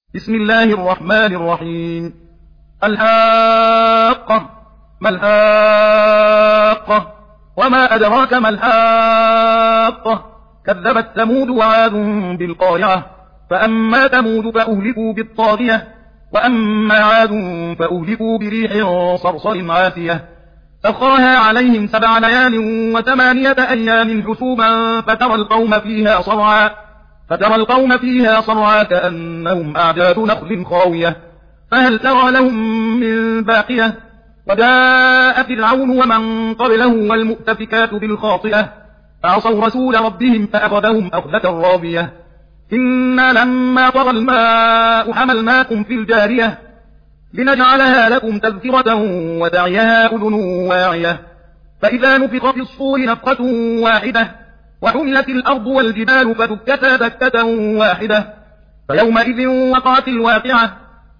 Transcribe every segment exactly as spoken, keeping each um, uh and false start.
بسم الله الرحمن الرحيم. الحاقة ما الحاقة وما أدراك ما الحاقة كذبت ثمود وعاد بالقارعة فأما ثمود فأهلكوا بالطاغية وأما عاد فأهلكوا بريح صرصر عاتية سخرها عليهم سبع ليال وثمانية أيام حسوما فترى القوم فيها صرعا فترى القوم فيها صرعا كأنهم أعجاز نخل خاوية فهل ترى لهم من باقية وجاء فرعون ومن قبله والمؤتفكات بالخاطئة فعصوا رسول ربهم فأخذهم أخذة رابية إنا لما طغى الماء حملناكم في الجارية لنجعلها لكم تذكرة وتعيها أذن واعية فإذا نفخ في الصور نفخة واحدة وحملت الأرض والجبال فدكتا دكة واحدة فيومئذ وقعت الواقعة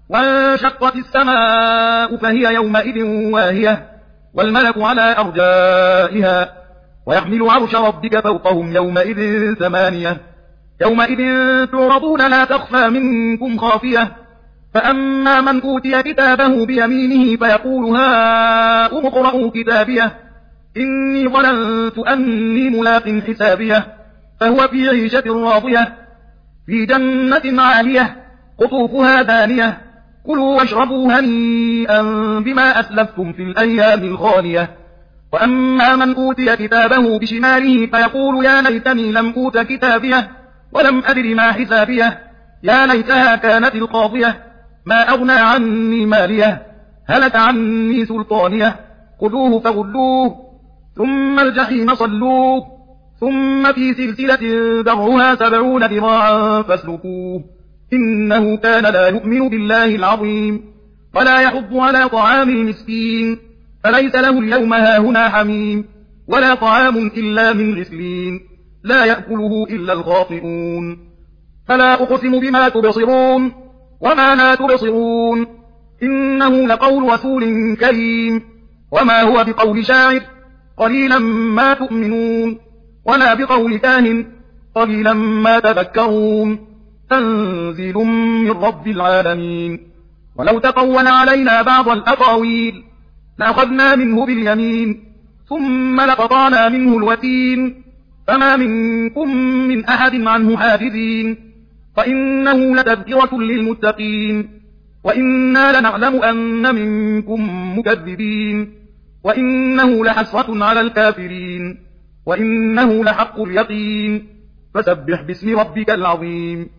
وانشقت السماء فهي يومئذ واهية والملك على أرجائها ويحمل عرش ربك فوقهم يومئذ ثمانية يومئذ تعرضون لا تخفى منكم خافية فأما من أوتي كتابه بيمينه فيقول هاؤم اقرءوا كتابيه إني ظننت أني ملاق حسابيه فهو في عيشة راضية في جنة عالية قطوفها دانية كلوا واشربوا هنيئا بما أسلفتم في الأيام الخالية وأما من أوتي كتابه بشماله فيقول يا ليتني لم أوت كتابيه ولم أدر ما حسابيه يا ليتها كانت القاضية ما أغنى عني ماليه هلك عني سلطانيه خذوه فغلوه ثم الجحيم صلوه ثم في سلسلة ذرعها سبعون ذراعا فاسلكوه إنه كان لا يؤمن بالله العظيم ولا يحض على طعام المسكين فليس له اليوم هاهنا حميم ولا طعام إلا من غسلين لا يأكله إلا الخاطئون فلا أقسم بما تبصرون وما لا تبصرون إنه لقول رسول كريم وما هو بقول شاعر قليلا ما تؤمنون ولا بقول كاهن قليلا ما تذكرون تنزيل من رب العالمين ولو تقول علينا بعض الأقاويل لأخذنا منه باليمين ثم لقطعنا منه الوتين فما منكم من أحد عنه حاجزين فإنه لتذكرة للمتقين وإنا لنعلم أن منكم مكذبين وإنه لحسرة على الكافرين وإنه لحق اليقين فسبح باسم ربك العظيم